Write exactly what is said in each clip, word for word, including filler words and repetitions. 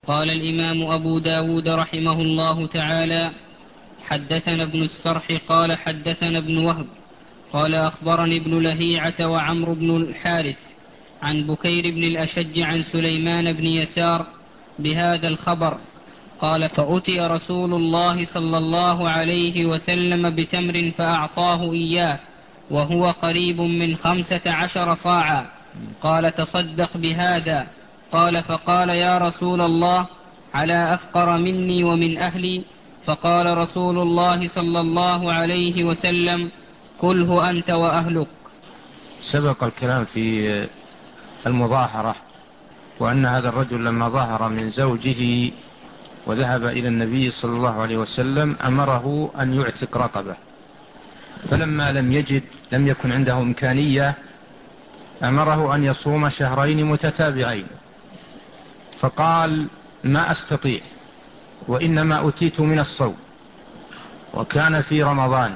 قال الإمام أبو داود رحمه الله تعالى: حدثنا ابن السرح قال حدثنا ابن وهب قال أخبرني ابن لهيعة وعمرو بن الحارث عن بكير بن الأشج عن سليمان بن يسار بهذا الخبر قال: فأتي رسول الله صلى الله عليه وسلم بتمر فأعطاه إياه وهو قريب من خمسة عشر صاعا، قال: تصدق بهذا. قال: فقال: يا رسول الله، على أفقر مني ومن أهلي؟ فقال رسول الله صلى الله عليه وسلم: كله أنت وأهلك. سبق الكلام في المظاهرة، وأن هذا الرجل لما ظهر من زوجه وذهب إلى النبي صلى الله عليه وسلم أمره أن يعتق رقبة، فلما لم يجد لم يكن عنده إمكانية أمره أن يصوم شهرين متتابعين، فقال: ما أستطيع، وإنما أتيت من الصوم، وكان في رمضان.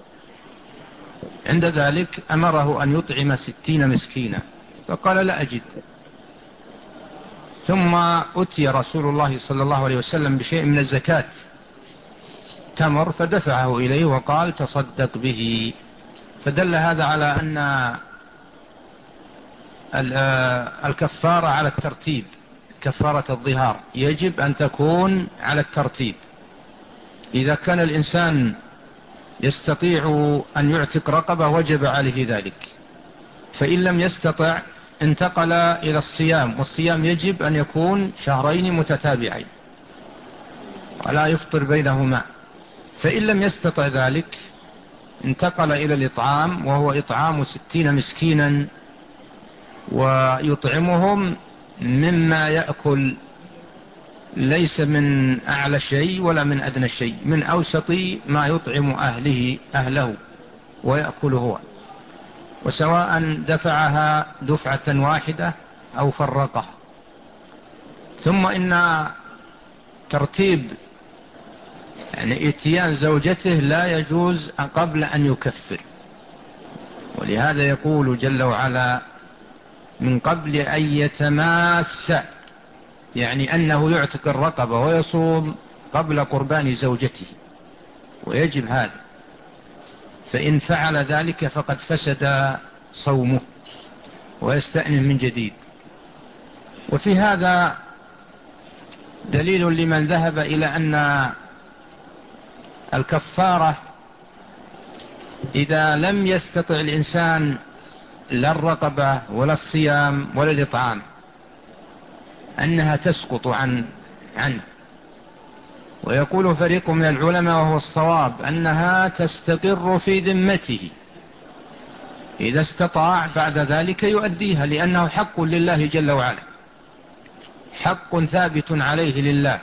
عند ذلك أمره أن يطعم ستين مسكينا، فقال: لا أجد. ثم أتي رسول الله صلى الله عليه وسلم بشيء من الزكاة، تمر، فدفعه إليه وقال: تصدق به. فدل هذا على أن الكفارة على الترتيب، كفارة الظهار يجب أن تكون على الترتيب. إذا كان الإنسان يستطيع أن يعتق رقبة وجب عليه ذلك، فإن لم يستطع انتقل إلى الصيام، والصيام يجب أن يكون شهرين متتابعين ولا يفطر بينهما. فإن لم يستطع ذلك انتقل إلى الإطعام، وهو إطعام ستين مسكينا، ويطعمهم مما يأكل، ليس من أعلى شيء ولا من أدنى شيء، من أوسط ما يطعم أهله أهله ويأكل هو، وسواء دفعها دفعة واحدة أو فرقها. ثم إن ترتيب يعني اتيان زوجته لا يجوز قبل أن يكفر، ولهذا يقول جل وعلا: من قبل أن يتماس، يعني أنه يعتق الرقبة ويصوم قبل قربان زوجته، ويجب هذا، فإن فعل ذلك فقد فسد صومه ويستأنف من جديد. وفي هذا دليل لمن ذهب إلى أن الكفارة إذا لم يستطع الإنسان لا الرقبة ولا الصيام ولا الإطعام أنها تسقط عن عنه. ويقول فريق من العلماء وهو الصواب أنها تستقر في ذمته، إذا استطاع بعد ذلك يؤديها، لأنه حق لله جل وعلا، حق ثابت عليه لله،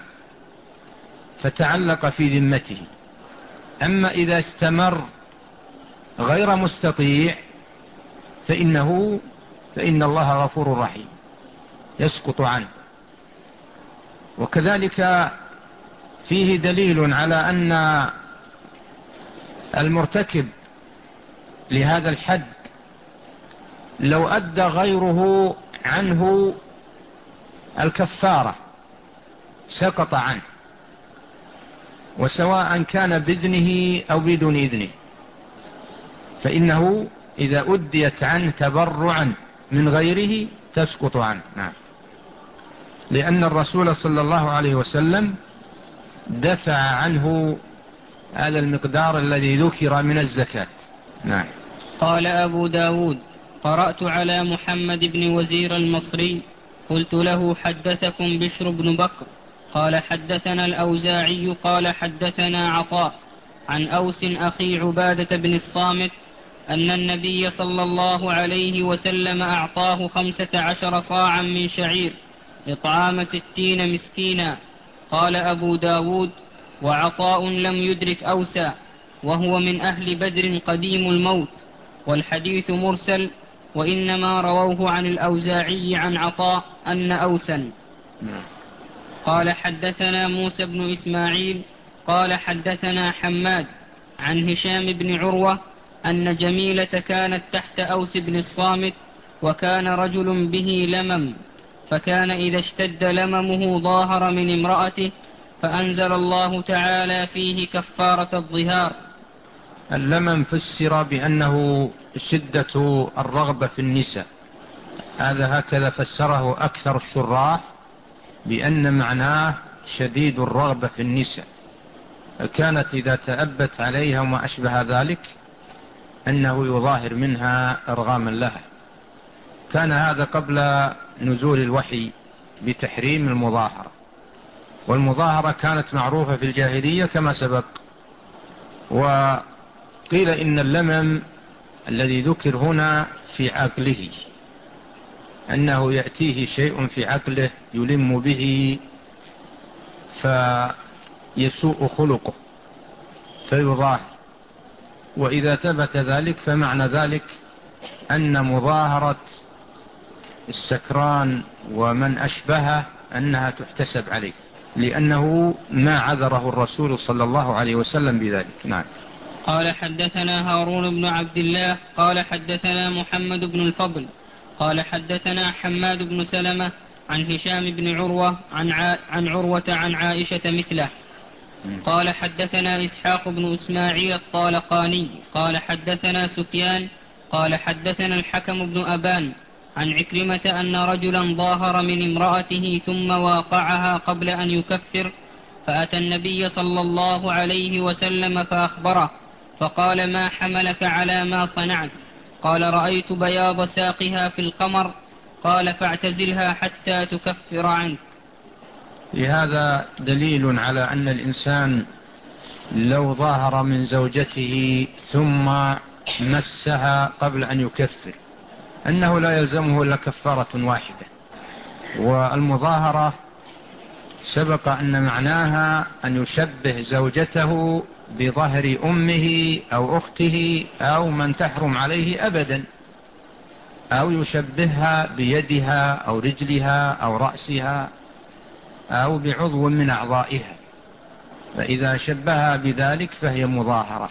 فتعلق في ذمته. أما إذا استمر غير مستطيع فإنه فإن الله غفور رحيم، يسقط عنه. وكذلك فيه دليل على أن المرتكب لهذا الحد لو أدى غيره عنه الكفارة سقط عنه، وسواء كان بإذنه أو بدون إذنه، فإنه إذا أديت عنه تبرعا من غيره تسقط عنه. نعم، لأن الرسول صلى الله عليه وسلم دفع عنه هذا المقدار الذي ذكر من الزكاة. نعم. قال أبو داود: قرأت على محمد بن وزير المصري، قلت له: حدثكم بشر بن بكر؟ قال: حدثنا الأوزاعي قال حدثنا عطاء عن أوس أخي عبادة بن الصامت أن النبي صلى الله عليه وسلم أعطاه خمسة عشر صاعا من شعير إطعام ستين مسكينا. قال أبو داود: وعطاء لم يدرك أوسا، وهو من أهل بدر قديم الموت، والحديث مرسل، وإنما رووه عن الأوزاعي عن عطاء أن أوسا. قال: حدثنا موسى بن إسماعيل قال حدثنا حماد عن هشام بن عروة أن جميلة كانت تحت أوس بن الصامت، وكان رجل به لمم، فكان إذا اشتد لممه ظاهر من امرأته فأنزل الله تعالى فيه كفارة الظهار. اللمم فسر بأنه شدة الرغبة في النساء، هذا هكذا فسره أكثر الشراح، بأن معناه شديد الرغبة في النساء، كانت إذا تأبت عليها وما أشبه ذلك أنه يظاهر منها إرغاما لها. كان هذا قبل نزول الوحي بتحريم المظاهرة، والمظاهرة كانت معروفة في الجاهلية كما سبق. وقيل إن اللمم الذي ذكر هنا في عقله، أنه يأتيه شيء في عقله يلم به فيسوء خلقه فيظاهر، وإذا ثبت ذلك فمعنى ذلك أن مظاهرة السكران ومن أشبهه أنها تحتسب عليه، لأنه ما عذره الرسول صلى الله عليه وسلم بذلك. نعم. قال حدثنا هارون بن عبد الله قال حدثنا محمد بن الفضل قال حدثنا حماد بن سلمة عن هشام بن عروة عن, ع... عن عروة عن عائشة مثله. قال حدثنا إسحاق بن إسماعيل الطالقاني قال حدثنا سفيان قال حدثنا الحكم بن أبان عن عكرمة أن رجلا ظاهر من امرأته ثم واقعها قبل أن يكفر، فأتى النبي صلى الله عليه وسلم فأخبره، فقال ما حملك على ما صنعت؟ قال رأيت بياض ساقها في القمر. قال فاعتزلها حتى تكفر عنك. لهذا دليل على أن الإنسان لو ظاهر من زوجته ثم مسها قبل أن يكفر أنه لا يلزمه إلا كفارة واحدة. والمظاهرة سبق أن معناها أن يشبه زوجته بظهر أمه أو أخته أو من تحرم عليه أبدا، أو يشبهها بيدها أو رجلها أو رأسها أو بعضو من أعضائها، فإذا شبهها بذلك فهي مظاهرة.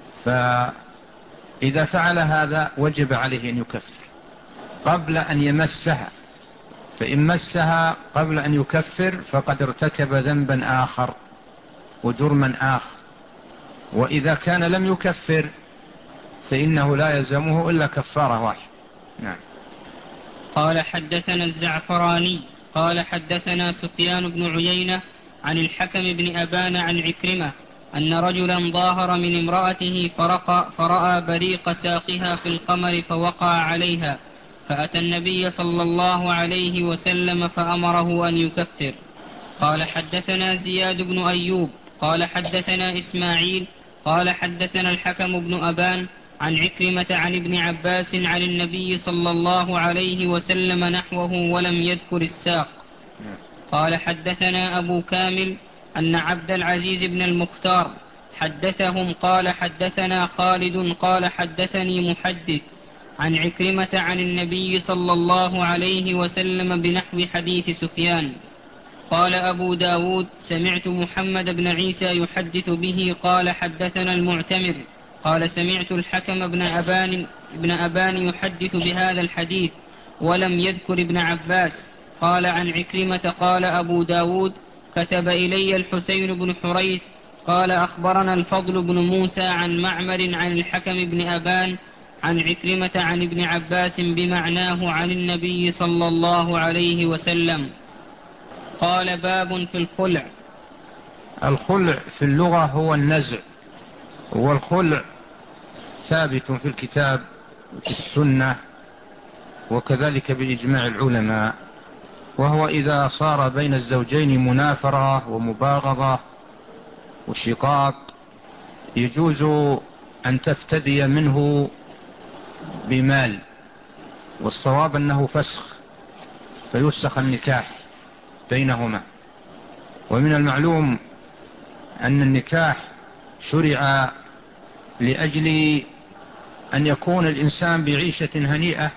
فإذا فعل هذا وجب عليه أن يكفر قبل أن يمسها، فإن مسها قبل أن يكفر فقد ارتكب ذنبا آخر وجرما آخر، وإذا كان لم يكفر فإنه لا يلزمه إلا كفارة واحدة. نعم. قال حدثنا الزعفراني قال حدثنا سفيان بن عيينة عن الحكم بن أبان عن عكرمة أن رجلا ظاهر من امرأته فرق فرأى بريق ساقها في القمر فوقع عليها، فأتى النبي صلى الله عليه وسلم فأمره أن يكفر. قال حدثنا زياد بن أيوب قال حدثنا إسماعيل قال حدثنا الحكم بن أبان عن عكرمة عن ابن عباس عن النبي صلى الله عليه وسلم نحوه ولم يذكر الساق. قال حدثنا أبو كامل أن عبد العزيز بن المختار حدثهم قال حدثنا خالد قال حدثني محدث عن عكرمة عن النبي صلى الله عليه وسلم بنحو حديث سفيان. قال أبو داود سمعت محمد بن عيسى يحدث به قال حدثنا المعتمر قال سمعت الحكم بن أبان, ابن أبان يحدث بهذا الحديث ولم يذكر ابن عباس. قال عن عكرمة قال أبو داود كتب إلي الحسين بن حريث قال أخبرنا الفضل بن موسى عن معمر عن الحكم بن أبان عن عكرمة عن ابن عباس بمعناه عن النبي صلى الله عليه وسلم. قال باب في الخلع. الخلع في اللغة هو النزع، والخلع ثابت في الكتاب وفي السنة وكذلك بإجماع العلماء، وهو إذا صار بين الزوجين منافرة ومباغضة وشقاق يجوز أن تفتدي منه بمال، والصواب أنه فسخ فيفسخ النكاح بينهما. ومن المعلوم أن النكاح شرع لأجل أن يكون الإنسان بعيشة هنيئة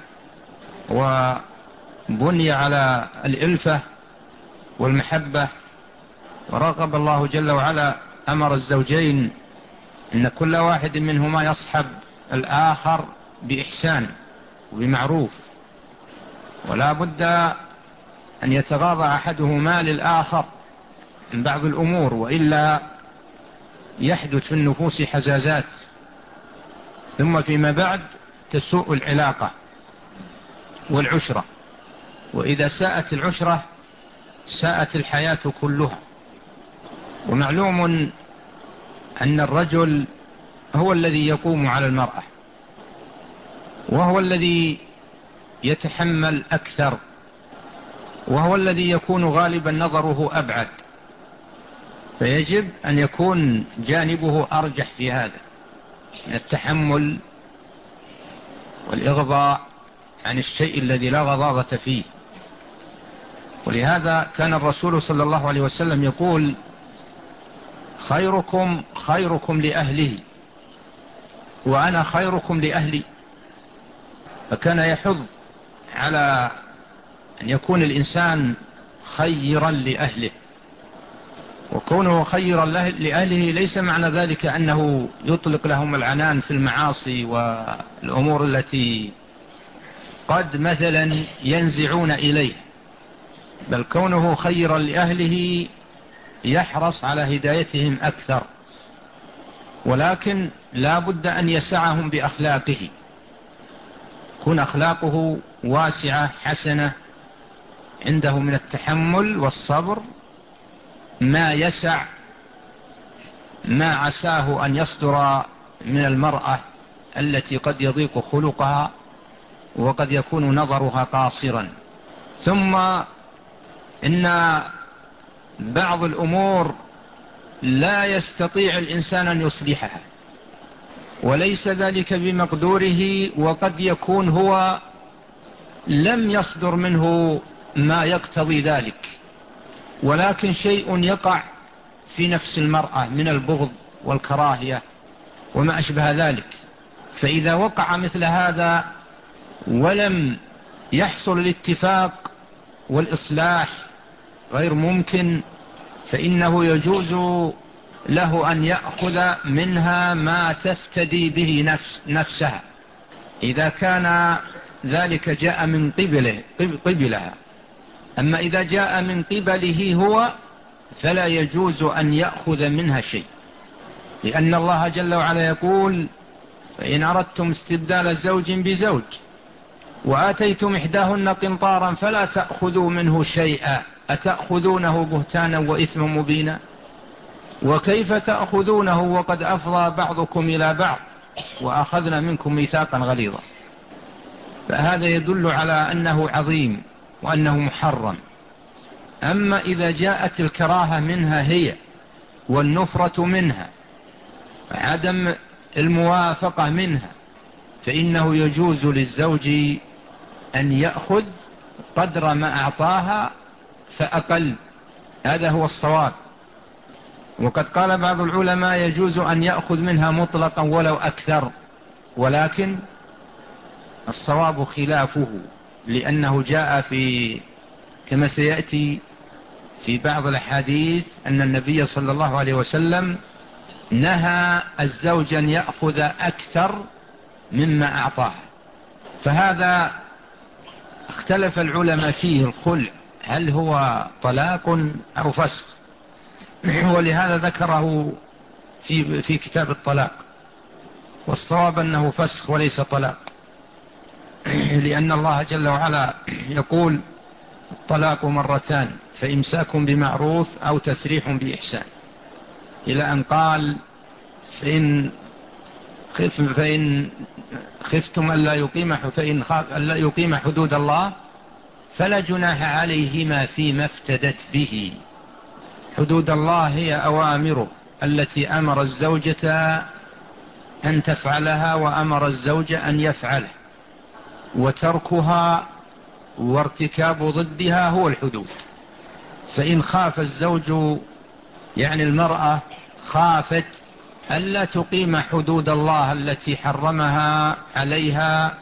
وبني على الإلفة والمحبة، ورغب الله جل وعلا أمر الزوجين أن كل واحد منهما يصحب الآخر بإحسان وبمعروف، ولا بد أن يتغاضى أحدهما للآخر من بعض الأمور، وإلا يحدث في النفوس حزازات، ثم فيما بعد تسوء العلاقة والعشرة، وإذا ساءت العشرة ساءت الحياة كلها. ومعلوم أن الرجل هو الذي يقوم على المرأة، وهو الذي يتحمل أكثر، وهو الذي يكون غالبا نظره أبعد، فيجب أن يكون جانبه أرجح في هذا من التحمل والإغضاء عن الشيء الذي لا غضاضة فيه. ولهذا كان الرسول صلى الله عليه وسلم يقول: خيركم خيركم لأهله وأنا خيركم لأهلي. فكان يحض على أن يكون الإنسان خيرا لأهله، وكونه خيرا لأهله ليس معنى ذلك أنه يطلق لهم العنان في المعاصي والأمور التي قد مثلا ينزعون إليه، بل كونه خيرا لأهله يحرص على هدايتهم أكثر، ولكن لا بد أن يسعهم بأخلاقه، كن أخلاقه واسعة حسنة، عنده من التحمل والصبر ما يسع ما عساه أن يصدر من المرأة التي قد يضيق خلقها وقد يكون نظرها قاصرا. ثم إن بعض الأمور لا يستطيع الإنسان أن يصلحها، وليس ذلك بمقدوره، وقد يكون هو لم يصدر منه ما يقتضي ذلك، ولكن شيء يقع في نفس المرأة من البغض والكراهية وما أشبه ذلك. فإذا وقع مثل هذا ولم يحصل الاتفاق والإصلاح غير ممكن، فإنه يجوز له أن يأخذ منها ما تفتدي به نفس نفسها، إذا كان ذلك جاء من قبله قبلها. أما إذا جاء من قبله هو فلا يجوز أن يأخذ منها شيء، لأن الله جل وعلا يقول: فإن أردتم استبدال زوج بزوج وآتيتم إحداهن قنطارا فلا تأخذوا منه شيئا أتأخذونه بهتانا وإثما مبينا وكيف تأخذونه وقد أفضى بعضكم إلى بعض وأخذنا منكم ميثاقا غليظا. فهذا يدل على أنه عظيم وأنه محرم. أما إذا جاءت الكراهة منها هي والنفرة منها عدم الموافقة منها، فإنه يجوز للزوج أن يأخذ قدر ما أعطاها فأقل، هذا هو الصواب. وقد قال بعض العلماء يجوز أن يأخذ منها مطلقا ولو أكثر، ولكن الصواب خلافه، لأنه جاء في كما سيأتي في بعض الحديث أن النبي صلى الله عليه وسلم نهى الزوج أن يأخذ أكثر مما أعطاه. فهذا اختلف العلماء فيه الخلع، هل هو طلاق أو فسخ؟ ولهذا ذكره في, في كتاب الطلاق، والصواب أنه فسخ وليس طلاق، لأن الله جل وعلا يقول: الطلاق مرتان فإمساك بمعروف أو تسريح بإحسان، إلى أن قال: فإن خف فإن خفتم ألا يقيم فإن خاف ألا يقيم حدود الله فلا جناح عليهما فيما افتدت به. حدود الله هي أوامره التي أمر الزوجة أن تفعلها وأمر الزوج أن يفعله، وتركها وارتكاب ضدها هو الحدود. فإن خاف الزوج يعني المرأة خافت ألا تقيم حدود الله التي حرمها عليها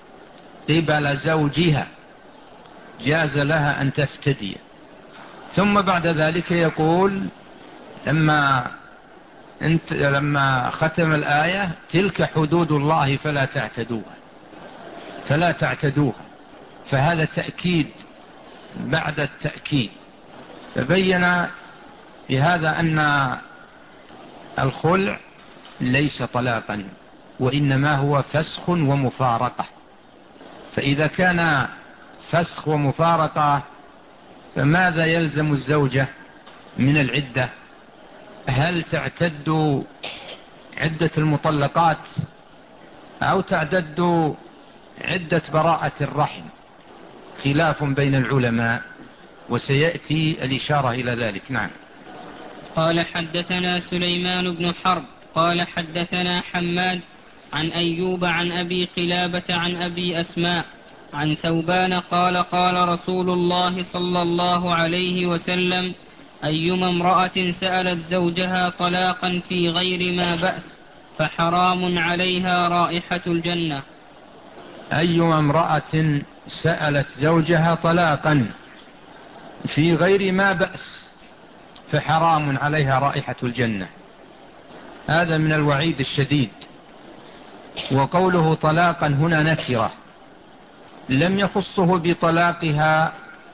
قبل زوجها جاز لها أن تفتدي. ثم بعد ذلك يقول لما, انت لما ختم الآية: تلك حدود الله فلا تعتدوها فلا تعتدوها. فهذا تأكيد بعد التأكيد. فبين بهذا أن الخلع ليس طلاقا، وإنما هو فسخ ومفارقة. فإذا كان فسخ ومفارقة فماذا يلزم الزوجة من العدة؟ هل تعتد عدة المطلقات أو تعتد عدة براءة الرحم؟ خلاف بين العلماء، وسيأتي الإشارة إلى ذلك. نعم. قال حدثنا سليمان بن حرب قال حدثنا حماد عن أيوب عن أبي قلابة عن أبي أسماء عن ثوبان قال قال رسول الله صلى الله عليه وسلم: أيما امرأة سألت زوجها طلاقا في غير ما بأس فحرام عليها رائحة الجنة. أيما امرأة سألت زوجها طلاقا في غير ما بأس فحرام عليها رائحة الجنة. هذا من الوعيد الشديد. وقوله طلاقا هنا نكرة، لم يخصه بطلاقها،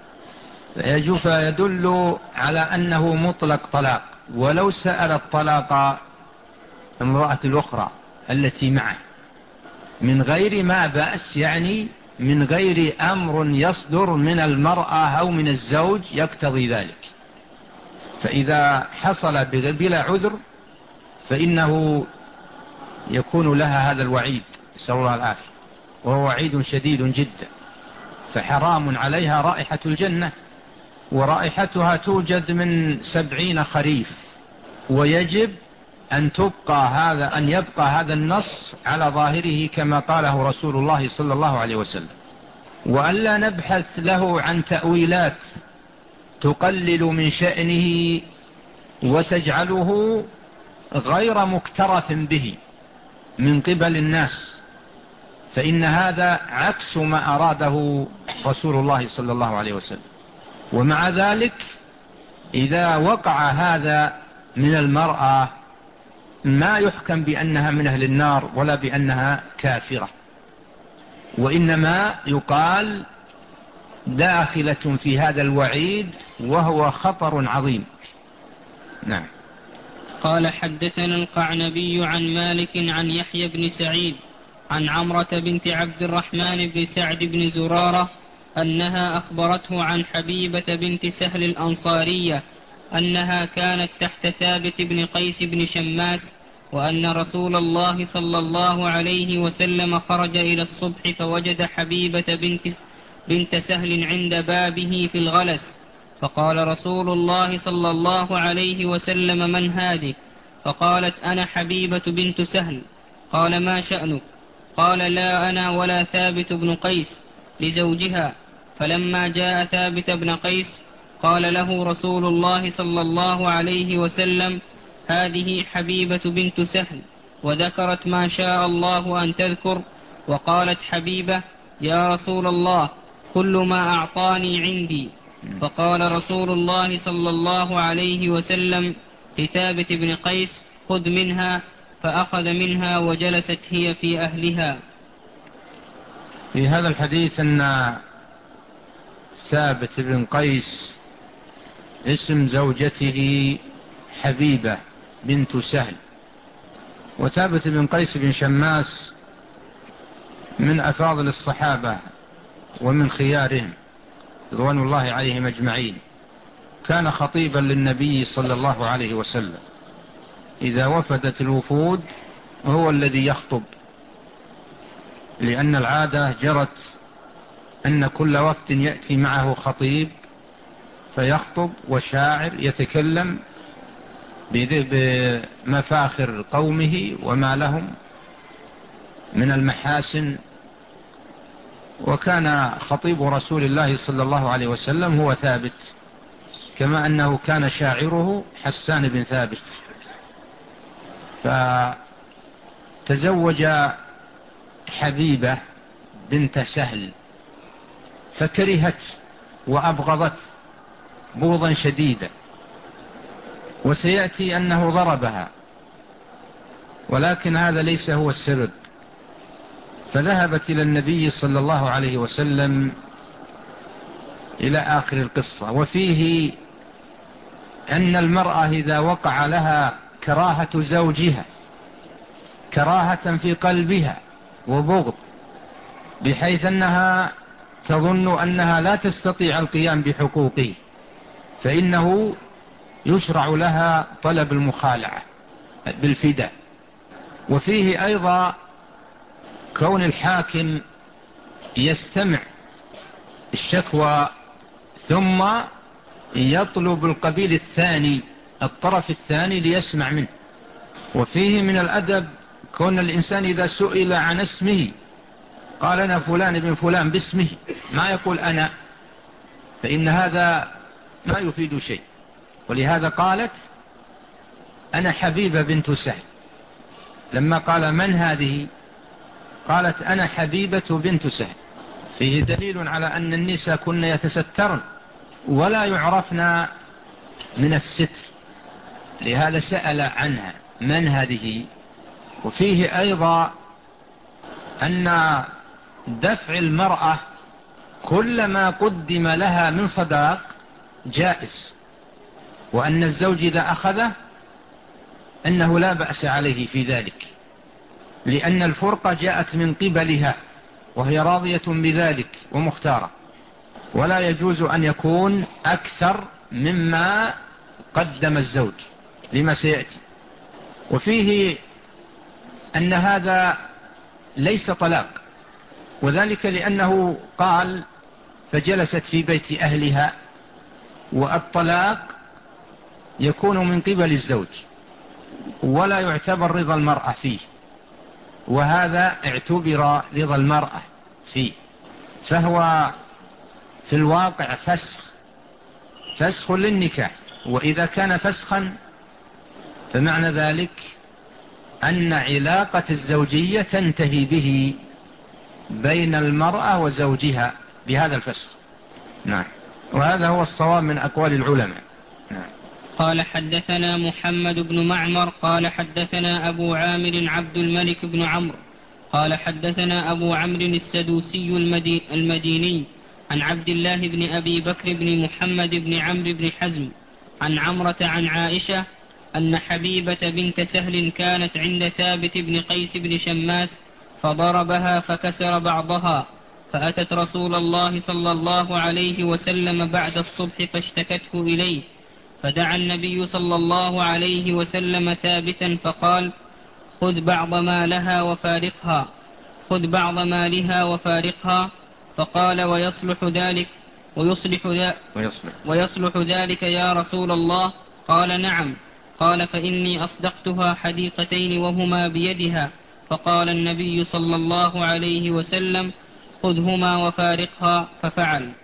فيدل على أنه مطلق طلاق. ولو سأل الطلاق امرأة الأخرى التي معه من غير ما بأس، يعني من غير أمر يصدر من المرأة أو من الزوج يقتضي ذلك. فإذا حصل بلا عذر فإنه يكون لها هذا الوعيد، نسأل الله العافية، وهو وعيد شديد جدا. فحرام عليها رائحة الجنة، ورائحتها توجد من سبعين خريف، ويجب أن تبقى هذا أن يبقى هذا النص على ظاهره كما قاله رسول الله صلى الله عليه وسلم، وألا نبحث له عن تأويلات تقلل من شأنه وتجعله غير مكترث به من قبل الناس، فإن هذا عكس ما أراده رسول الله صلى الله عليه وسلم. ومع ذلك إذا وقع هذا من المرأة ما يحكم بأنها من أهل النار ولا بأنها كافرة، وإنما يقال داخلة في هذا الوعيد وهو خطر عظيم. نعم. قال حدثنا القعنبي عن مالك عن يحيى بن سعيد عن عمرة بنت عبد الرحمن بن سعد بن زرارة أنها أخبرته عن حبيبة بنت سهل الأنصارية أنها كانت تحت ثابت بن قيس بن شماس، وأن رسول الله صلى الله عليه وسلم خرج إلى الصبح فوجد حبيبة بنت, بنت سهل عند بابه في الغلس، فقال رسول الله صلى الله عليه وسلم: من هذه؟ فقالت: أنا حبيبة بنت سهل. قال: ما شأنك؟ قال: لا أنا ولا ثابت بن قيس، لزوجها. فلما جاء ثابت بن قيس قال له رسول الله صلى الله عليه وسلم: هذه حبيبة بنت سهل، وذكرت ما شاء الله أن تذكر. وقالت حبيبة: يا رسول الله، كل ما أعطاني عندي. فقال رسول الله صلى الله عليه وسلم لثابت بن قيس: خذ منها. فأخذ منها وجلست هي في أهلها. في هذا الحديث أن ثابت بن قيس اسم زوجته حبيبة بنت سهل، وثابت بن قيس بن شماس من أفاضل الصحابة ومن خيارهم رضوان الله عليهم أجمعين. كان خطيبا للنبي صلى الله عليه وسلم، إذا وفدت الوفود هو الذي يخطب، لأن العادة جرت أن كل وفد يأتي معه خطيب فيخطب، وشاعر يتكلم بمفاخر قومه وما لهم من المحاسن. وكان خطيب رسول الله صلى الله عليه وسلم هو ثابت، كما أنه كان شاعره حسان بن ثابت. فتزوج حبيبة بنت سهل فكرهت وأبغضت بغضا شديدا، وسيأتي أنه ضربها، ولكن هذا ليس هو السبب. فذهبت إلى النبي صلى الله عليه وسلم إلى آخر القصة. وفيه أن المرأة إذا وقع لها كراهة زوجها، كراهة في قلبها وبغض، بحيث أنها تظن أنها لا تستطيع القيام بحقوقه، فإنه يشرع لها طلب المخالعة بالفداء. وفيه أيضا كون الحاكم يستمع الشكوى ثم يطلب القبيل الثاني، الطرف الثاني، ليسمع منه. وفيه من الأدب كون الإنسان إذا سئل عن اسمه قال أنا فلان ابن فلان باسمه، ما يقول أنا، فإن هذا ما يفيد شيء. ولهذا قالت أنا حبيبة بنت سهل، لما قال من هذه قالت أنا حبيبة بنت سهل. فيه دليل على أن النساء كن يتسترن ولا يعرفن من الستر، لهذا سأل عنها من هذه. وفيه أيضا أن دفع المرأة كل ما قدم لها من صداق جائز، وأن الزوج إذا أخذه أنه لا بأس عليه في ذلك، لأن الفرقة جاءت من قبلها وهي راضية بذلك ومختارة، ولا يجوز أن يكون أكثر مما قدم الزوج لما سيأتي. وفيه أن هذا ليس طلاق، وذلك لأنه قال فجلست في بيت أهلها، والطلاق يكون من قبل الزوج ولا يعتبر رضا المرأة فيه، وهذا اعتبر رضا المرأة فيه، فهو في الواقع فسخ فسخ للنكاح. وإذا كان فسخا فمعنى ذلك أن علاقة الزوجية تنتهي به بين المرأة وزوجها بهذا الفسخ. نعم، وهذا هو الصواب من أقوال العلماء. نعم. قال حدثنا محمد بن معمر قال حدثنا أبو عامر عبد الملك بن عمرو قال حدثنا أبو عمرو السدوسي المديني عن عبد الله بن أبي بكر بن محمد بن عمرو بن حزم عن عمرة عن عائشة أن حبيبة بنت سهل كانت عند ثابت بن قيس بن شماس فضربها فكسر بعضها، فأتت رسول الله صلى الله عليه وسلم بعد الصبح فاشتكته إليه، فدعا النبي صلى الله عليه وسلم ثابتا فقال خذ بعض مالها وفارقها خذ بعض مالها وفارقها فقال ويصلح ذلك ويصلح, ذا ويصلح, ويصلح ذلك يا رسول الله؟ قال نعم. قال فإني أصدقتها حديقتين وهما بيدها. فقال النبي صلى الله عليه وسلم خذهما وفارقها، ففعل.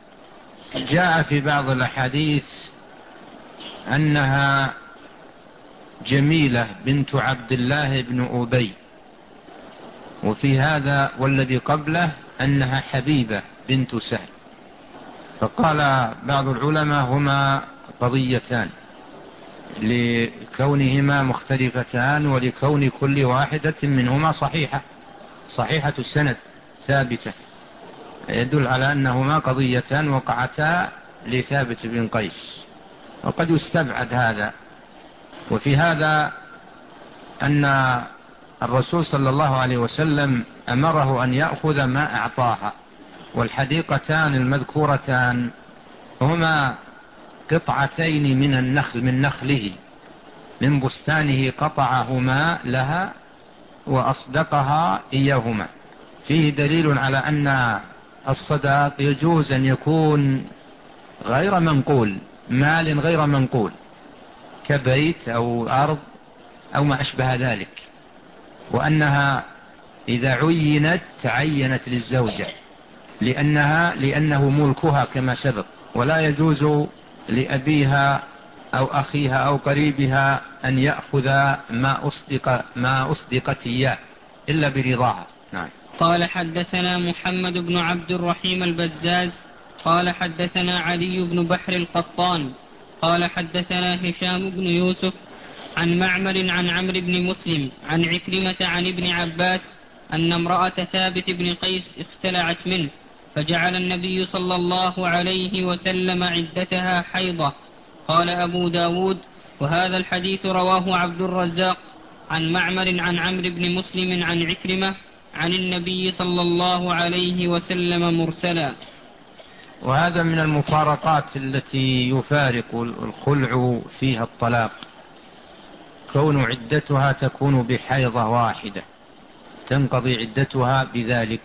جاء في بعض الأحاديث أنها جميلة بنت عبد الله بن أبي، وفي هذا والذي قبله أنها حبيبة بنت سهل. فقال بعض العلماء هما قضيتان لكونهما مختلفتان، ولكون كل واحدة منهما صحيحة صحيحة السند ثابتة، يدل على أنهما قضيتان وقعتا لثابت بن قيس، وقد يستبعد هذا. وفي هذا أن الرسول صلى الله عليه وسلم أمره أن يأخذ ما أعطاها، والحديقتان المذكورتان هما قطعتين من النخل من نخله من بستانه قطعهما لها وأصدقها إياهما. فيه دليل على أن الصداق يجوز أن يكون غير منقول، مال غير منقول كبيت أو أرض أو ما أشبه ذلك، وأنها إذا عينت تعينت للزوجة لأنها لأنه ملكها كما سبق، ولا يجوز لأبيها أو أخيها أو قريبها أن يأخذ ما أصدق ما أصدقت إياه إلا برضاها. نعم. قال حدثنا محمد بن عبد الرحيم البزاز قال حدثنا علي بن بحر القطان قال حدثنا هشام بن يوسف عن معمر عن عمرو بن مسلم عن عكرمة عن ابن عباس أن امرأة ثابت بن قيس اختلعت منه، فجعل النبي صلى الله عليه وسلم عدتها حيضة. قال أبو داود: وهذا الحديث رواه عبد الرزاق عن معمر عن عمرو بن مسلم عن عكرمة عن النبي صلى الله عليه وسلم مرسلا. وهذا من المفارقات التي يفارق الخلع فيها الطلاق، كون عدتها تكون بحيضة واحدة تنقضي عدتها بذلك،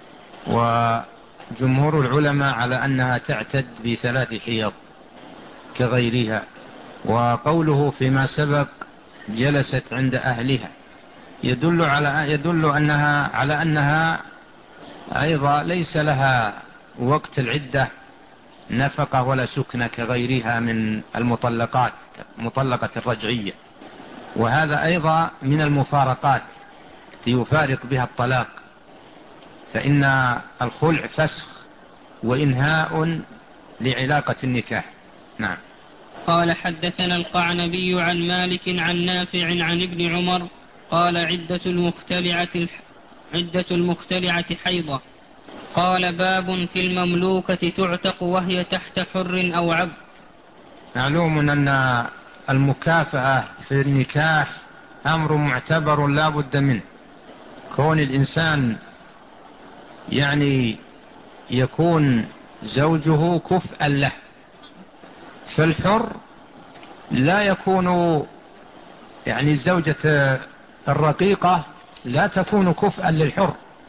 وجمهور العلماء على أنها تعتد بثلاث حيض كغيرها. وقوله فيما سبق جلست عند أهلها يدل على يدل أنها على أنها أيضا ليس لها وقت العدة نفقة ولا سكنة كغيرها من المطلقات، مطلقة الرجعية. وهذا أيضا من المفارقات يفارق بها الطلاق، فإن الخلع فسخ وإنهاء لعلاقة النكاح. نعم. قال: حدثنا القعنبي عن مالك عن نافع عن ابن عمر قال: عدة المختلعة, عدة المختلعة حيضة. قال: باب في المملوكة تعتق وهي تحت حر أو عبد. معلوم أن المكافأة في النكاح أمر معتبر لا بد منه، كون الإنسان يعني يكون زوجه كفءا له، فالحر لا يكون، يعني الزوجة الرقيقة لا تكون كفءا للحر.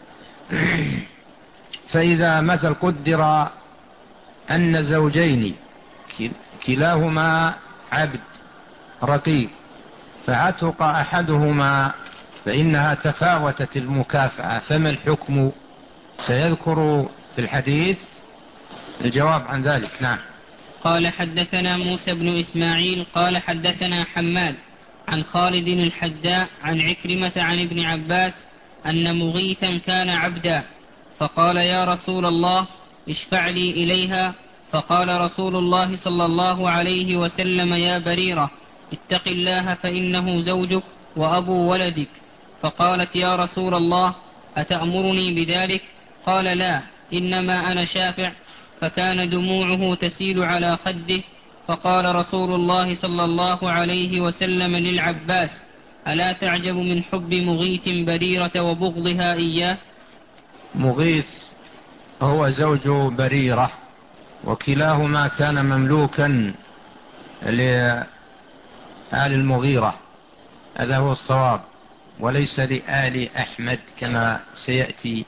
فإذا مثل قدر أن زوجين كلاهما عبد رقيق فعتق أحدهما فإنها تفاوتت المكافأة، فما الحكم؟ سيذكر في الحديث الجواب عن ذلك. نعم. قال: حدثنا موسى بن إسماعيل قال حدثنا حماد عن خالد الحداء عن عكرمة عن ابن عباس أن مغيثا كان عبدا، فقال: يا رسول الله اشفع لي إليها. فقال رسول الله صلى الله عليه وسلم: يا بريرة اتق الله فإنه زوجك وأبو ولدك. فقالت: يا رسول الله أتأمرني بذلك؟ قال: لا، إنما أنا شافع. فكان دموعه تسيل على خده. فقال رسول الله صلى الله عليه وسلم للعباس: ألا تعجب من حب مغيث بريرة وبغضها إياه؟ مغيث هو زوج بريرة، وكلاهما كان مملوكا لآل المغيرة، هذا هو الصواب، وليس لآل أحمد كما سيأتي.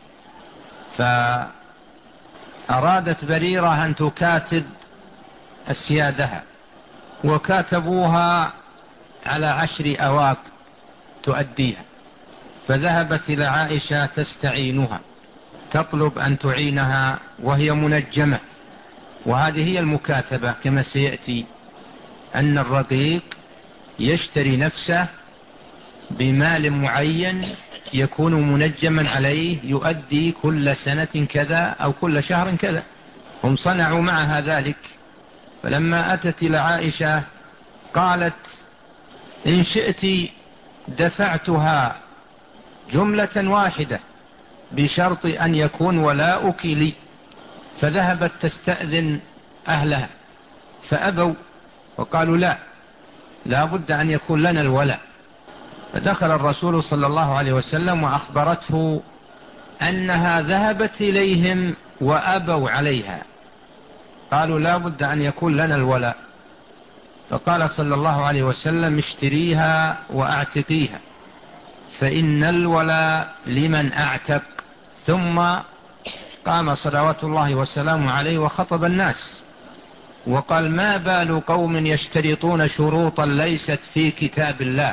فأرادت بريرة أن تكاتب أسيادها، وكاتبوها على عشر أواق تؤديها، فذهبت إلى عائشة تستعينها تطلب أن تعينها وهي منجمة. وهذه هي المكاتبة كما سيأتي، أن الرقيق يشتري نفسه بمال معين يكون منجما عليه، يؤدي كل سنة كذا أو كل شهر كذا. هم صنعوا معها ذلك. فلما أتت إلى عائشة قالت: إن شئت دفعتها جملة واحدة بشرط أن يكون ولاؤك لي. فذهبت تستأذن أهلها فأبوا وقالوا: لا، لا بد أن يكون لنا الولاء. فدخل الرسول صلى الله عليه وسلم وأخبرته أنها ذهبت إليهم وأبوا عليها، قالوا: لا بد أن يكون لنا الولاء. فقال صلى الله عليه وسلم: اشتريها وأعتقيها، فإن الولاء لمن أعتق. ثم قام صلوات الله وسلامه عليه وخطب الناس وقال: ما بال قوم يشترطون شروطا ليست في كتاب الله؟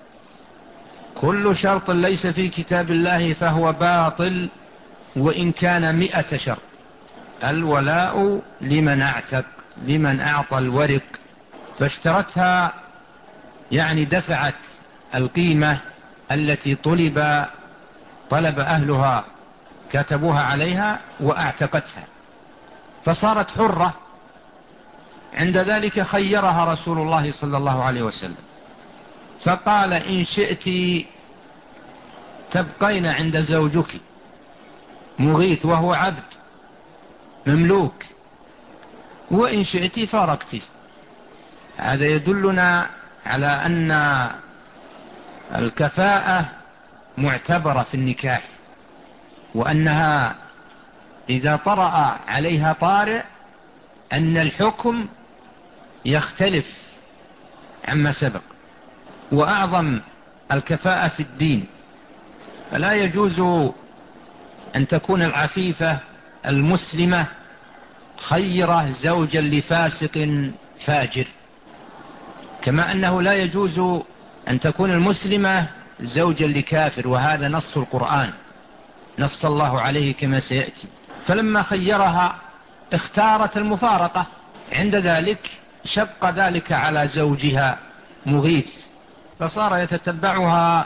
كل شرط ليس في كتاب الله فهو باطل وإن كان مئة شرط. الولاء لمن أعتق، لمن أعطى الورق. فاشترتها، يعني دفعت القيمة التي طلب طلب أهلها، كتبوها عليها وأعتقتها، فصارت حرة. عند ذلك خيرها رسول الله صلى الله عليه وسلم فقال: إن شئت تبقين عند زوجك مغيث وهو عبد، مملوك، وإن شئت فارقت. هذا يدلنا على أن الكفاءة معتبرة في النكاح، وأنها إذا طرأ عليها طارئ أن الحكم يختلف عما سبق. وأعظم الكفاءة في الدين، فلا يجوز أن تكون العفيفة المسلمة خيرة زوجا لفاسق فاجر، كما أنه لا يجوز أن تكون المسلمة زوجا لكافر، وهذا نص القرآن نص الله عليه كما سيأتي. فلما خيرها اختارت المفارقة، عند ذلك شق ذلك على زوجها مغيث، فصار يتتبعها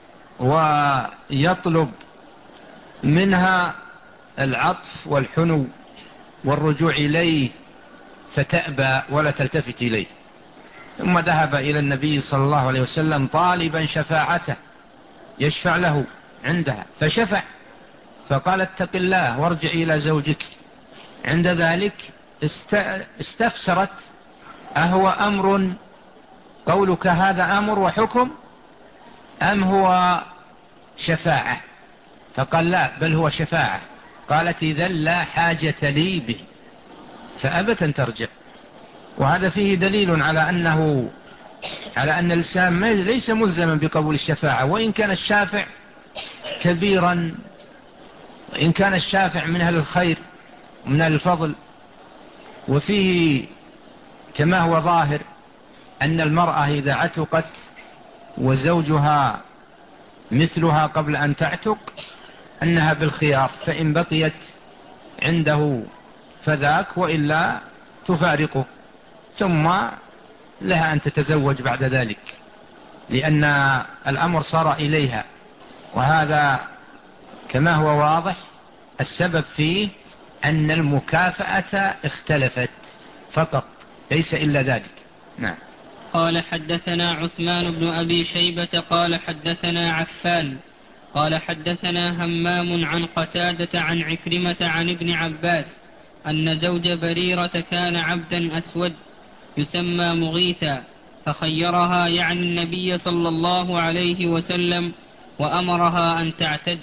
ويطلب منها العطف والحنو والرجوع إليه، فتأبى ولا تلتفت إليه. ثم ذهب إلى النبي صلى الله عليه وسلم طالبا شفاعته، يشفع له عندها، فشفع، فقال اتق الله وارجع إلى زوجك. عند ذلك استفسرت أهو أمر قولك هذا أمر وحكم أم هو شفاعة؟ فقال لا، بل هو شفاعة. قالت إذن لا حاجة لي به، فأبت أن ترجع. وهذا فيه دليل على أنه على أن الإنسان ليس ملزما بقبول الشفاعة، وإن كان الشافع كبيرا، وإن كان الشافع من أهل الخير ومن أهل الفضل. وفيه كما هو ظاهر أن المرأة إذا عتقت وزوجها مثلها قبل أن تعتق أنها بالخيار، فإن بقيت عنده فذاك، وإلا تفارقه، ثم لها أن تتزوج بعد ذلك، لأن الأمر صار إليها. وهذا كما هو واضح السبب فيه أن المكافأة اختلفت فقط، ليس إلا ذلك. نعم. قال حدثنا عثمان بن أبي شيبة قال حدثنا عفان قال حدثنا همام عن قتادة عن عكرمة عن ابن عباس أن زوج بريرة كان عبدا أسود يسمى مغيثا، فخيرها يعني النبي صلى الله عليه وسلم وأمرها أن تعتد.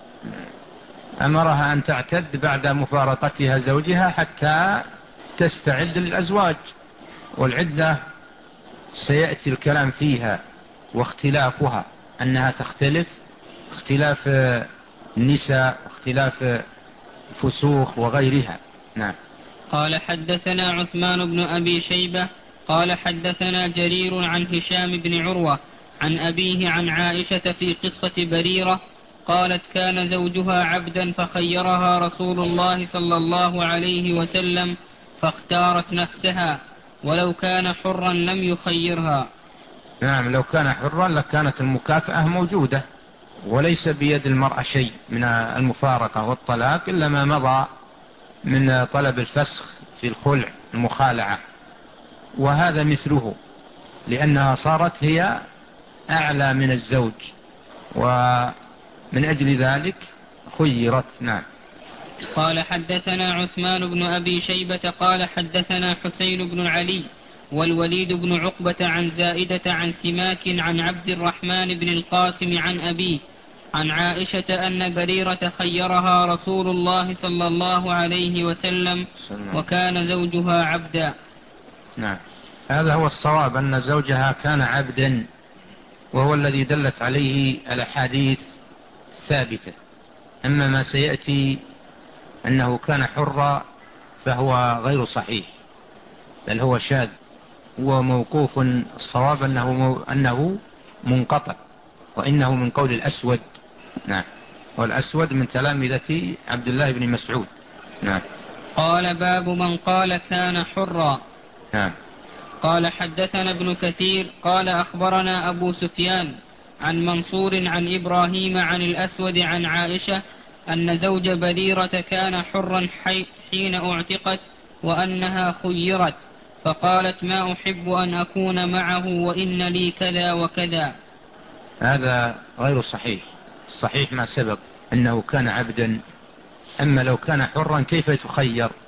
أمرها أن تعتد بعد مفارقتها زوجها حتى تستعد للأزواج، والعدة سيأتي الكلام فيها واختلافها، أنها تختلف اختلاف النساء واختلاف فسوخ وغيرها. نعم. قال حدثنا عثمان بن أبي شيبة قال حدثنا جرير عن هشام بن عروة عن أبيه عن عائشة في قصة بريرة قالت كان زوجها عبدا فخيرها رسول الله صلى الله عليه وسلم فاختارت نفسها، ولو كان حرا لم يخيرها. نعم، لو كان حرا لكانت المكافأة موجودة، وليس بيد المرأة شيء من المفارقة والطلاق إلا ما مضى من طلب الفسخ في الخلع المخالعة، وهذا مثله، لأنها صارت هي أعلى من الزوج، ومن أجل ذلك خيرت. نعم. قال حدثنا عثمان بن أبي شيبة قال حدثنا حسين بن علي والوليد بن عقبة عن زائدة عن سماك عن عبد الرحمن بن القاسم عن أبيه عن عائشة أن بريرة خيرها رسول الله صلى الله عليه وسلم وكان زوجها عبدا. نعم، هذا هو الصواب، أن زوجها كان عبدا، وهو الذي دلت عليه الأحاديث ثابتة. أما ما سيأتي أنه كان حرا فهو غير صحيح، بل هو شاذ، هو موقوف. الصواب أنه, أنه منقطع، وإنه من قول الأسود. نعم، والأسود من تلامذة عبد الله بن مسعود. نعم. قال باب من قال كان حرا. نعم. قال حدثنا ابن كثير قال أخبرنا أبو سفيان عن منصور عن إبراهيم عن الأسود عن عائشة أن زوج بريرة كان حرا حين اعتقت وأنها خيرت، فقالت ما أحب أن أكون معه وإن لي كذا وكذا. هذا غير صحيح، صحيح ما سبق أنه كان عبدا، أما لو كان حرا كيف تخير؟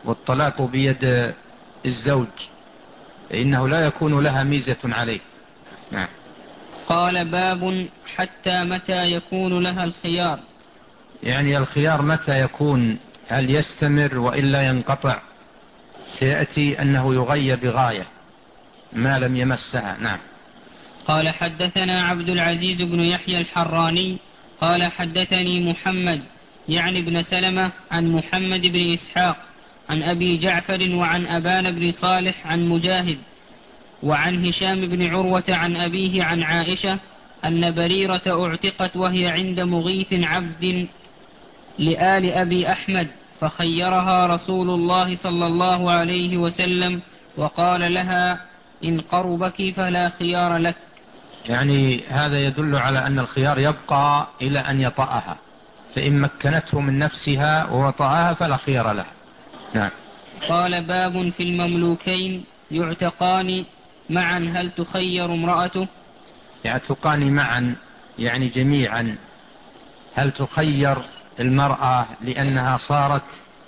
والطلاق بيد الزوج فإنه لا يكون لها ميزة عليه. نعم. قال باب حتى متى يكون لها الخيار؟ يعني الخيار متى يكون؟ هل يستمر وإلا ينقطع؟ سيأتي أنه يغير بغاية ما لم يمسها. نعم. قال حدثنا عبد العزيز بن يحيى الحراني قال حدثني محمد يعني بن سلمة عن محمد بن إسحاق عن أبي جعفر وعن أبان بن صالح عن مجاهد وعن هشام بن عروة عن أبيه عن عائشة أن بريرة اعتقت وهي عند مغيث عبد لآل أبي أحمد فخيرها رسول الله صلى الله عليه وسلم وقال لها إن قربك فلا خيار لك. يعني هذا يدل على أن الخيار يبقى إلى أن يطأها، فإن مكنته من نفسها ووطأها فلا خيار له. نعم. قال باب في المملوكين يعتقان معا هل تخير امرأته؟ يعتقان معا يعني جميعا، هل تخير المرأة لأنها صارت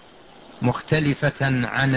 مختلفة عن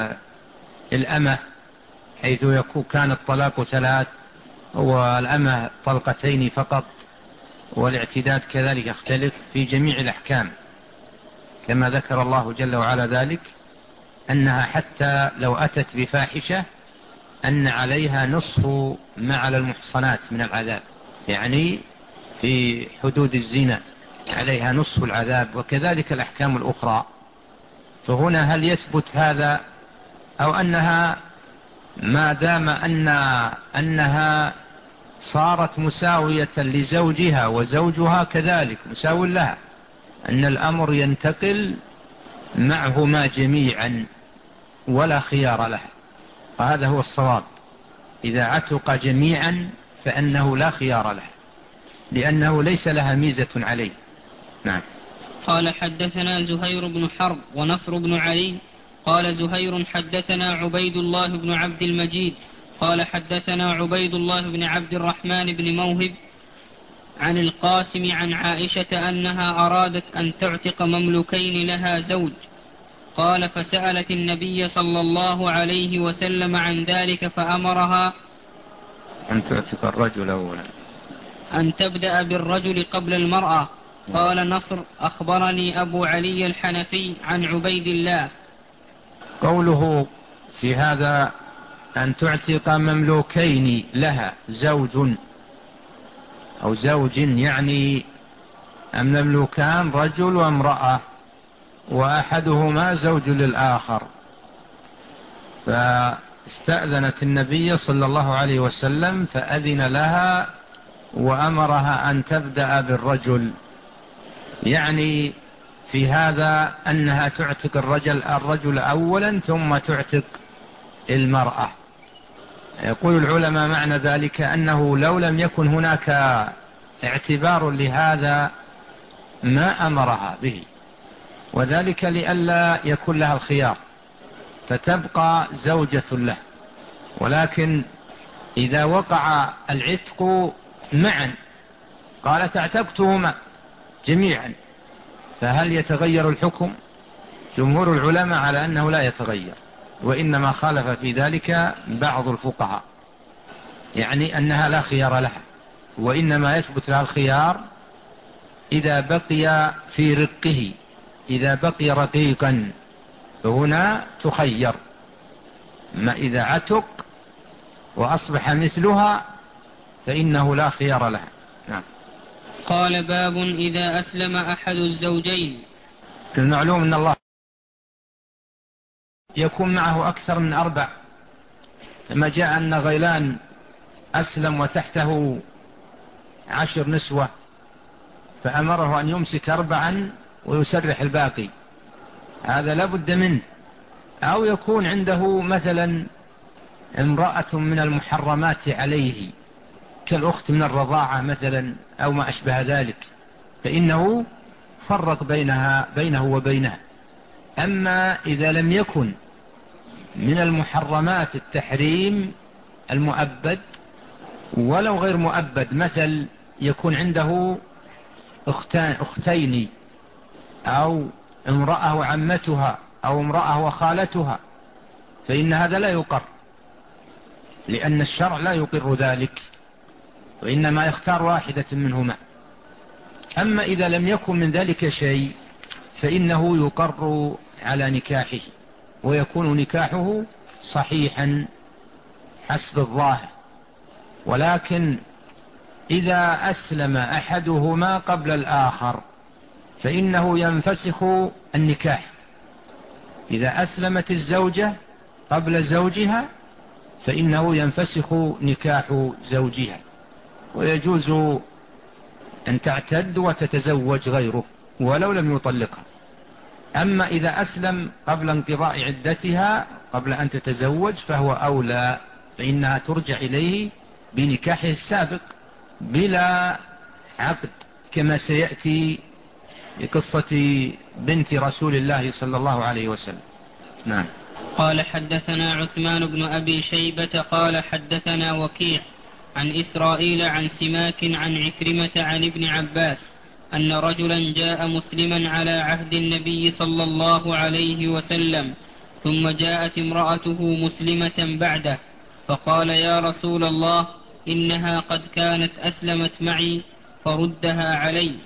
الأمة، حيث يكون كان الطلاق ثلاث والأمة طلقتين فقط، والاعتداد كذلك يختلف في جميع الأحكام، كما ذكر الله جل وعلا ذلك أنها حتى لو أتت بفاحشة أن عليها نصف ما على المحصنات من العذاب، يعني في حدود الزنا عليها نصف العذاب، وكذلك الأحكام الأخرى. فهنا هل يثبت هذا أو أنها ما دام أن أنها صارت مساوية لزوجها وزوجها كذلك مساو لها، أن الأمر ينتقل معهما جميعا ولا خيار لها، وهذا هو الصواب. إذا عتق جميعا فأنه لا خيار له لأنه ليس لها ميزة عليه. نعم. قال حدثنا زهير بن حرب ونصر بن علي قال زهير حدثنا عبيد الله بن عبد المجيد قال حدثنا عبيد الله بن عبد الرحمن بن موهب عن القاسم عن عائشة أنها أرادت أن تعتق مملوكين لها زوج، قال فسألت النبي صلى الله عليه وسلم عن ذلك فأمرها أن تعتق الرجل أولا، أن تبدأ بالرجل قبل المرأة. قال نصر أخبرني أبو علي الحنفي عن عبيد الله. قوله في هذا أن تعتق مملوكين لها زوج أو زوج، يعني المملوكان رجل وامرأة وأحدهما زوج للآخر، فاستأذنت النبي صلى الله عليه وسلم فأذن لها وأمرها أن تبدأ بالرجل، يعني في هذا أنها تعتق الرجل, الرجل أولا ثم تعتق المرأة. يقول العلماء معنى ذلك أنه لو لم يكن هناك اعتبار لهذا ما أمرها به، وذلك لئلا يكون لها الخيار فتبقى زوجة له. ولكن إذا وقع العتق معا قالت اعتقتهما جميعا، فهل يتغير الحكم؟ جمهور العلماء على أنه لا يتغير، وإنما خالف في ذلك بعض الفقهاء، يعني أنها لا خيار لها، وإنما يثبت لها الخيار إذا بقي في رقه، إذا بقي رقيقا فهنا تخير، ما إذا عتق وأصبح مثلها فإنه لا خيار لها. نعم. قال باب إذا أسلم أحد الزوجين. المعلوم أن الله يكون معه أكثر من أربع، لما جاء أن غيلان أسلم وتحته عشر نسوة فأمره أن يمسك أربعا ويسرح الباقي، هذا لا بد منه. أو يكون عنده مثلا امرأة من المحرمات عليه كالأخت من الرضاعة مثلا أو ما أشبه ذلك، فإنه فرق بينها بينه وبينها. أما إذا لم يكن من المحرمات التحريم المؤبد ولو غير مؤبد، مثل يكون عنده أختان أختين أو امرأة وعمتها أو امرأة وخالتها، فإن هذا لا يقر، لأن الشرع لا يقر ذلك، وإنما يختار واحدة منهما. أما إذا لم يكن من ذلك شيء فإنه يقر على نكاحه، ويكون نكاحه صحيحا حسب الظاهر. ولكن إذا أسلم أحدهما قبل الآخر فإنه ينفسخ النكاح. إذا أسلمت الزوجة قبل زوجها فإنه ينفسخ نكاح زوجها، ويجوز أن تعتد وتتزوج غيره ولو لم يطلقها. أما إذا أسلم قبل انقضاء عدتها قبل أن تتزوج فهو أولى، فإنها ترجع إليه بنكاحه السابق بلا عقد، كما سيأتي لقصة بنت رسول الله صلى الله عليه وسلم. نعم. قال حدثنا عثمان بن أبي شيبة قال حدثنا وكيع عن إسرائيل عن سماك عن عكرمة عن ابن عباس أن رجلا جاء مسلما على عهد النبي صلى الله عليه وسلم، ثم جاءت امرأته مسلمة بعده، فقال يا رسول الله إنها قد كانت أسلمت معي فردها علي.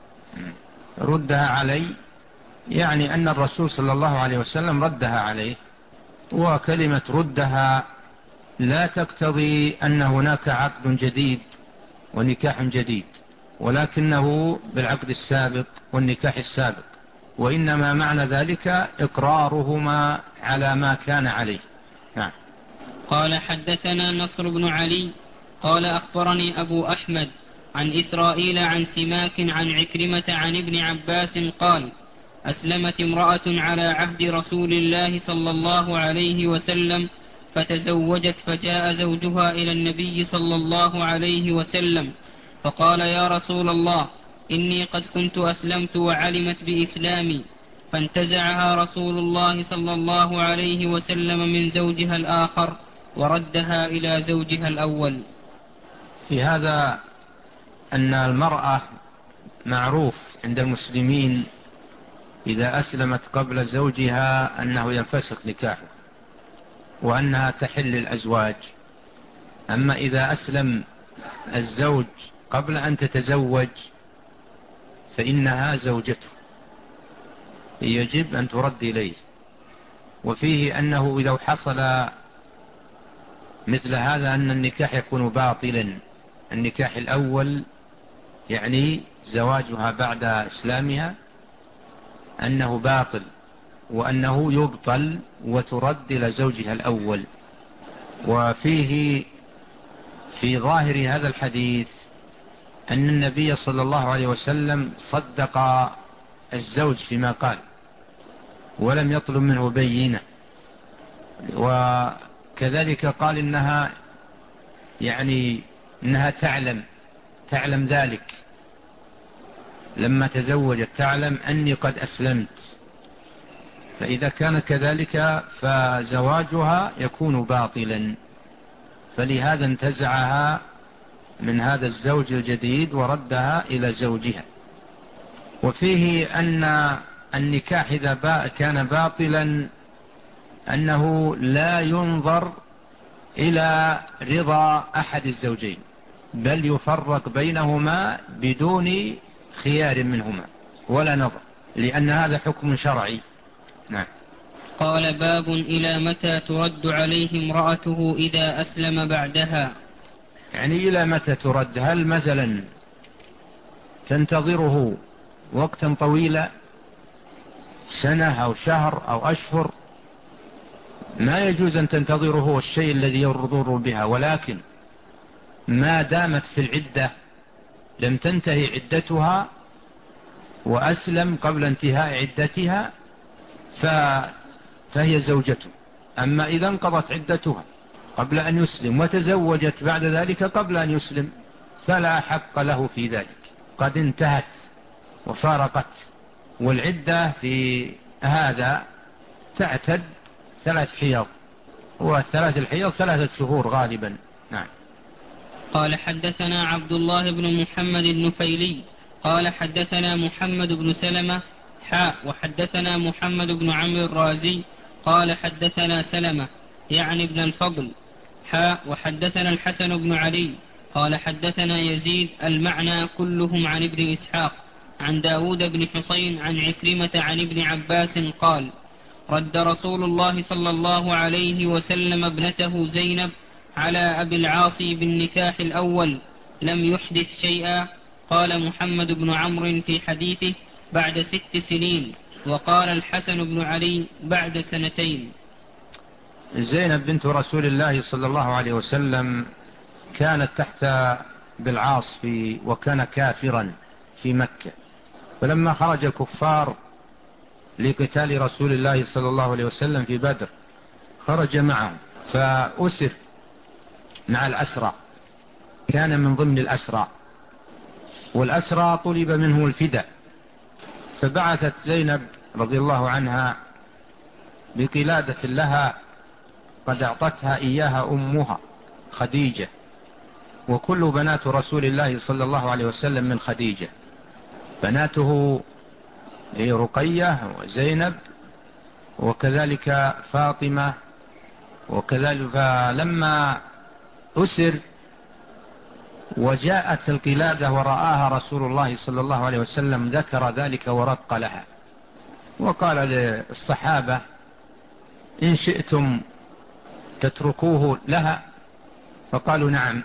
ردها علي يعني أن الرسول صلى الله عليه وسلم ردها عليه، وكلمة ردها لا تقتضي أن هناك عقد جديد ونكاح جديد، ولكنه بالعقد السابق والنكاح السابق، وإنما معنى ذلك إقرارهما على ما كان عليه. نعم. قال حدثنا نصر بن علي قال أخبرني أبو أحمد عن إسرائيل عن سماك عن عكرمة عن ابن عباس قال أسلمت امرأة على عهد رسول الله صلى الله عليه وسلم فتزوجت، فجاء زوجها إلى النبي صلى الله عليه وسلم فقال يا رسول الله إني قد كنت أسلمت وعلمت بإسلامي، فانتزعها رسول الله صلى الله عليه وسلم من زوجها الآخر وردها إلى زوجها الأول. في هذا أن المرأة معروف عند المسلمين إذا أسلمت قبل زوجها أنه ينفسخ نكاحه وأنها تحل الأزواج. أما إذا أسلم الزوج قبل أن تتزوج فإنها زوجته، يجب أن ترد إليه. وفيه أنه إذا حصل مثل هذا أن النكاح يكون باطلا، النكاح الأول يعني زواجها بعد إسلامها أنه باطل، وأنه يبطل وترد إلى زوجها الأول. وفيه في ظاهر هذا الحديث أن النبي صلى الله عليه وسلم صدق الزوج فيما قال ولم يطلب منه بينة، وكذلك قال إنها يعني إنها تعلم تعلم ذلك لما تزوجت، تعلم أني قد أسلمت. فإذا كان كذلك فزواجها يكون باطلا، فلهذا انتزعها من هذا الزوج الجديد وردها إلى زوجها. وفيه أن النكاح إذا كان باطلا أنه لا ينظر إلى رضا أحد الزوجين، بل يفرق بينهما بدون خيار منهما ولا نظر، لأن هذا حكم شرعي. نعم. قال باب إلى متى ترد عليه امرأته إذا أسلم بعدها؟ يعني إلى متى ترد؟ هل مثلا تنتظره وقتا طويلا سنة أو شهر أو أشهر؟ ما يجوز أن تنتظره الشيء الذي يضر بها، ولكن ما دامت في العدة لم تنتهي عدتها وأسلم قبل انتهاء عدتها فهي زوجته. أما إذا انقضت عدتها قبل أن يسلم وتزوجت بعد ذلك قبل أن يسلم فلا حق له في ذلك، قد انتهت وفارقت. والعدة في هذا تعتد ثلاث حيض، والثلاث الحيض ثلاثة شهور غالبا. نعم. قال حدثنا عبد الله بن محمد النفيلي قال حدثنا محمد بن سلمة حاء وحدثنا محمد بن عمرو الرازي قال حدثنا سلمة يعني ابن الفضل حاء وحدثنا الحسن بن علي قال حدثنا يزيد المعنى كلهم عن ابن إسحاق عن داود بن حسين عن عكرمة عن ابن عباس قال رد رسول الله صلى الله عليه وسلم ابنته زينب على أبي العاص بالنكاح الأول لم يحدث شيئا. قال محمد بن عمرو في حديثه بعد ست سنين، وقال الحسن بن علي بعد سنتين. زينب بنت رسول الله صلى الله عليه وسلم كانت تحت بالعاص في وكان كافرا في مكة، فلما خرج الكفار لقتال رسول الله صلى الله عليه وسلم في بدر خرج معهم فأسر مع الأسرى، كان من ضمن الأسرى، والأسرى طلب منه الفداء، فبعثت زينب رضي الله عنها بقلادة لها قد أعطتها إياها أمها خديجة، وكل بنات رسول الله صلى الله عليه وسلم من خديجة، بناته رقية وزينب وكذلك فاطمة وكذلك. فلما أسر وجاءت القلادة ورآها رسول الله صلى الله عليه وسلم ذكر ذلك ورق لها، وقال للصحابة إن شئتم تتركوه لها، فقالوا نعم،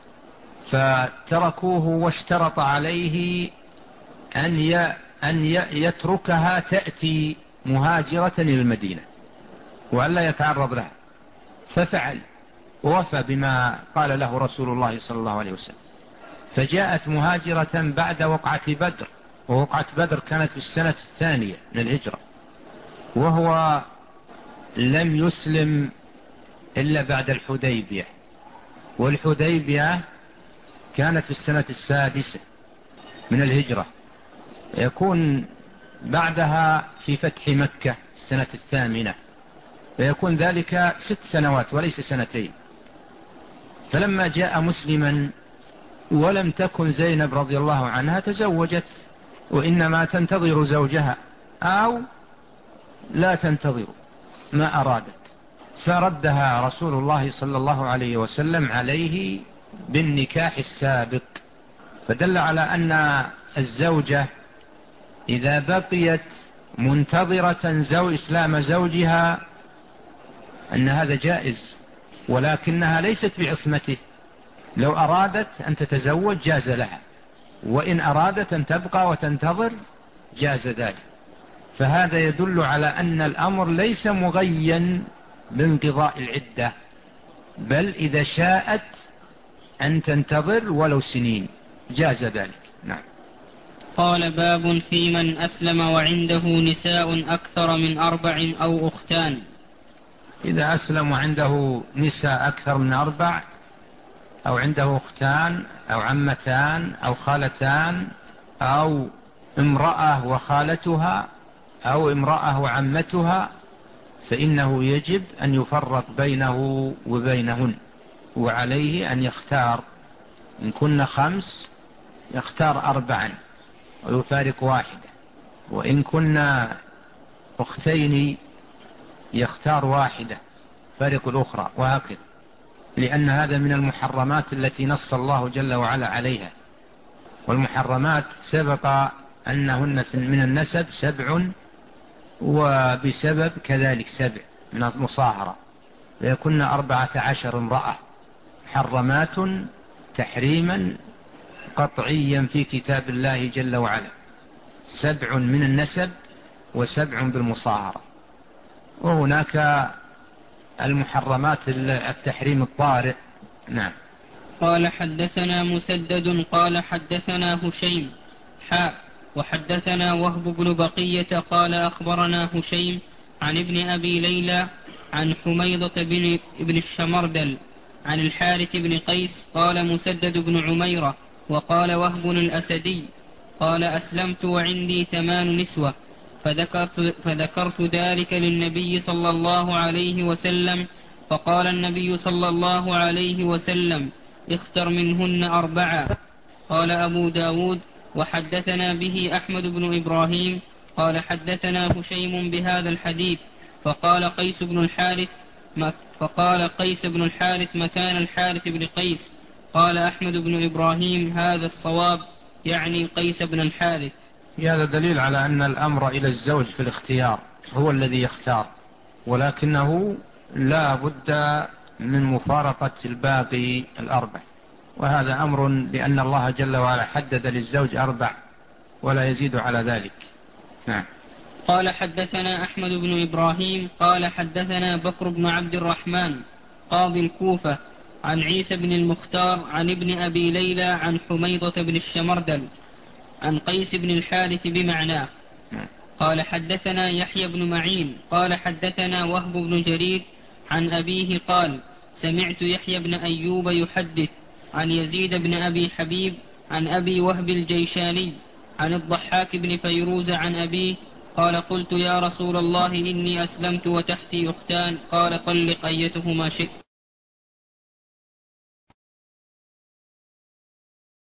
فتركوه واشترط عليه أن أن يتركها تأتي مهاجرة إلى المدينة وألا يتعرض لها، ففعل ووفى بما قال له رسول الله صلى الله عليه وسلم، فجاءت مهاجرة بعد وقعة بدر، ووقعة بدر كانت في السنة الثانية من الهجرة، وهو لم يسلم إلا بعد الحديبية، والحديبية كانت في السنة السادسة من الهجرة، يكون بعدها في فتح مكة السنة الثامنة، فيكون ذلك ست سنوات وليس سنتين. فلما جاء مسلما ولم تكن زينب رضي الله عنها تزوجت، وإنما تنتظر زوجها أو لا تنتظر ما أرادت، فردها رسول الله صلى الله عليه وسلم عليه بالنكاح السابق، فدل على أن الزوجة إذا بقيت منتظرة زو إسلام زوجها أن هذا جائز، ولكنها ليست بعصمته، لو أرادت أن تتزوج جاز لها، وإن أرادت أن تبقى وتنتظر جاز ذلك. فهذا يدل على أن الأمر ليس مغين بانقضاء العدة، بل إذا شاءت أن تنتظر ولو سنين جاز ذلك. نعم. قال باب في من أسلم وعنده نساء أكثر من أربع أو أختان. إذا أسلم وعنده نساء أكثر من أربع، أو عنده أختان أو عمتان أو خالتان أو امرأة وخالتها أو امرأة وعمتها، فإنه يجب أن يفرق بينه وبينهن، وعليه أن يختار، إن كنا خمس يختار أربعا ويفارق واحدة، وإن كنا أختين يختار واحدة فارق الأخرى، وهكذا، لأن هذا من المحرمات التي نص الله جل وعلا عليها، والمحرمات سبق أنهن من النسب سبع، وبسبب كذلك سبع من المصاهرة، فيكون أربعة عشر امرأة محرمات تحريما قطعيا في كتاب الله جل وعلا، سبع من النسب وسبع بالمصاهرة. وهناك المحرمات التحريم الطارئ. نعم. قال حدثنا مسدد قال حدثنا هشيم حاء وحدثنا وهب بن بقية قال أخبرنا هشيم عن ابن أبي ليلى عن حميضة بن ابن الشمردل عن الحارث بن قيس قال مسدد بن عميرة وقال وهب الأسدي قال أسلمت وعندي ثمان نسوة، فذكرت, فذكرت ذلك للنبي صلى الله عليه وسلم، فقال النبي صلى الله عليه وسلم اختر منهن أربعة. قال أبو داود وحدثنا به أحمد بن إبراهيم قال حدثنا هشيم بهذا الحديث فقال قيس بن الحارث فقال قيس بن الحارث مكان الحارث بن قيس. قال أحمد بن إبراهيم هذا الصواب، يعني قيس بن الحارث. هذا دليل على أن الأمر إلى الزوج في الاختيار، هو الذي يختار، ولكنه لا بد من مفارقة الباقي الأربع، وهذا أمر لأن الله جل وعلا حدد للزوج أربع ولا يزيد على ذلك. نعم. قال حدثنا أحمد بن إبراهيم قال حدثنا بكر بن عبد الرحمن قاضي الكوفة عن عيسى بن المختار عن ابن أبي ليلى عن حميضة بن الشمردل عن قيس بن الحارث بمعناه. قال حدثنا يحيى بن معين قال حدثنا وهب بن جرير عن أبيه قال سمعت يحيى بن أيوب يحدث عن يزيد بن أبي حبيب عن أبي وهب الجيشاني عن الضحاك بن فيروز عن أبيه قال قلت يا رسول الله إني أسلمت وتحتي أختان، قال طلق أيتهما شئت.